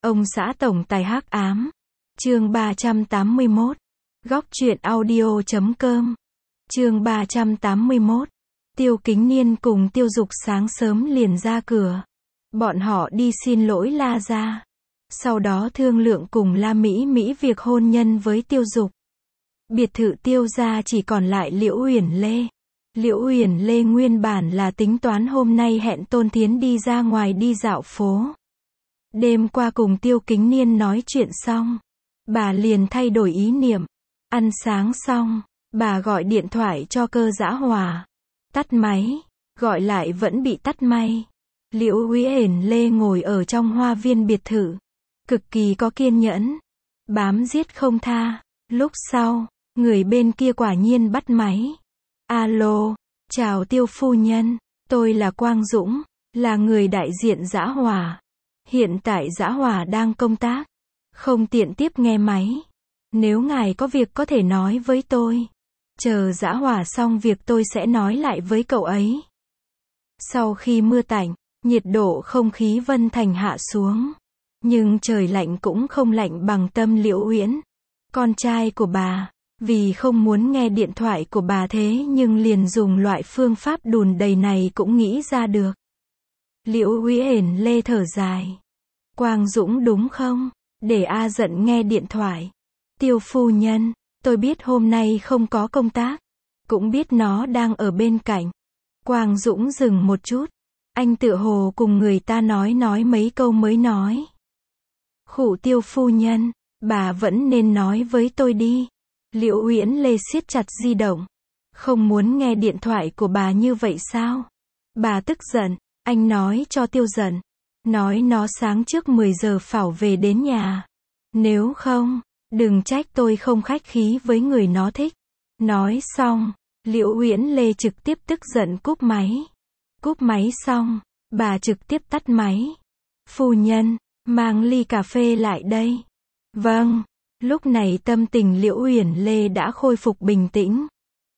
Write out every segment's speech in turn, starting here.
Ông xã tổng tài hắc ám. Chương 381. Góc truyện audio.com. Chương 381. Tiêu Kính Niên cùng Tiêu Dục sáng sớm liền ra cửa. Bọn họ đi xin lỗi La gia. Sau đó thương lượng cùng La Mỹ Mỹ việc hôn nhân với Tiêu Dục. Biệt thự Tiêu gia chỉ còn lại Liễu Uyển Lê. Liễu Uyển Lê nguyên bản là tính toán hôm nay hẹn Tôn Thiến đi ra ngoài đi dạo phố. Đêm qua cùng Tiêu Kính Niên nói chuyện xong, bà liền thay đổi ý niệm. Ăn sáng xong, bà gọi điện thoại cho Cơ Dã Hòa. Tắt máy, gọi lại vẫn bị tắt may. Liễu Uyển Lê ngồi ở trong hoa viên biệt thự, cực kỳ có kiên nhẫn, bám giết không tha. Lúc sau, người bên kia quả nhiên bắt máy. Alo, chào Tiêu phu nhân, tôi là Quang Dũng, là người đại diện Dã Hòa. Hiện tại Dã Hòa đang công tác, không tiện tiếp nghe máy. Nếu ngài có việc có thể nói với tôi. Chờ Dã Hòa xong việc tôi sẽ nói lại với cậu ấy. Sau khi mưa tạnh, nhiệt độ không khí Vân Thành hạ xuống. Nhưng trời lạnh cũng không lạnh bằng tâm Liễu Uyển, con trai của bà. Vì không muốn nghe điện thoại của bà thế nhưng liền dùng loại phương pháp đùn đầy này cũng nghĩ ra được. Liễu Uyển Lê thở dài. Quang Dũng đúng không? Để A Dận nghe điện thoại. Tiêu phu nhân, tôi biết hôm nay không có công tác. Cũng biết nó đang ở bên cạnh. Quang Dũng dừng một chút. Anh tựa hồ cùng người ta nói mấy câu mới nói. Khụ Tiêu phu nhân, bà vẫn nên nói với tôi đi. Liễu Uyển Lê siết chặt di động. Không muốn nghe điện thoại của bà như vậy sao? Bà tức giận, anh nói cho Tiêu giận. Nói nó sáng trước 10 giờ phảo về đến nhà. Nếu không, đừng trách tôi không khách khí với người nó thích. Nói xong, Liễu Uyển Lê trực tiếp tức giận cúp máy. Cúp máy xong, bà trực tiếp tắt máy. Phu nhân, mang ly cà phê lại đây. Vâng. Lúc này tâm tình Liễu Uyển Lê đã khôi phục bình tĩnh.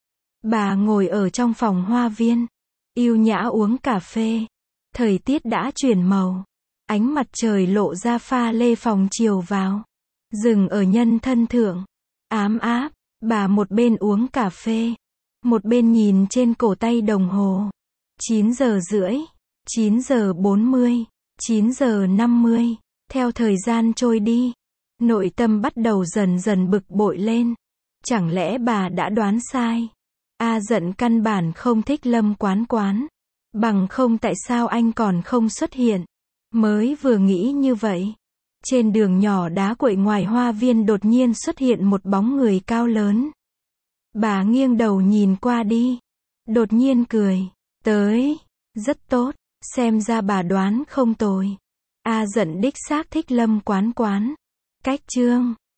Bà ngồi ở trong phòng hoa viên, yêu nhã uống cà phê. Thời tiết đã chuyển màu. Ánh mặt trời lộ ra pha lê phòng chiều vào. Dừng ở nhân thân thượng. Ám áp, bà một bên uống cà phê, một bên nhìn trên cổ tay đồng hồ. 9 giờ rưỡi, 9 giờ 40, 9 giờ 50. Theo thời gian trôi đi, nội tâm bắt đầu dần dần bực bội lên. Chẳng lẽ bà đã đoán sai? A Dận căn bản không thích Lâm Quán Quán. Bằng không tại sao anh còn không xuất hiện? Mới vừa nghĩ như vậy, trên đường nhỏ đá quậy ngoài hoa viên đột nhiên xuất hiện một bóng người cao lớn. Bà nghiêng đầu nhìn qua đi. Đột nhiên cười. Tới. Rất tốt. Xem ra bà đoán không tồi. A Dận đích xác thích Lâm Quán Quán. Cách chương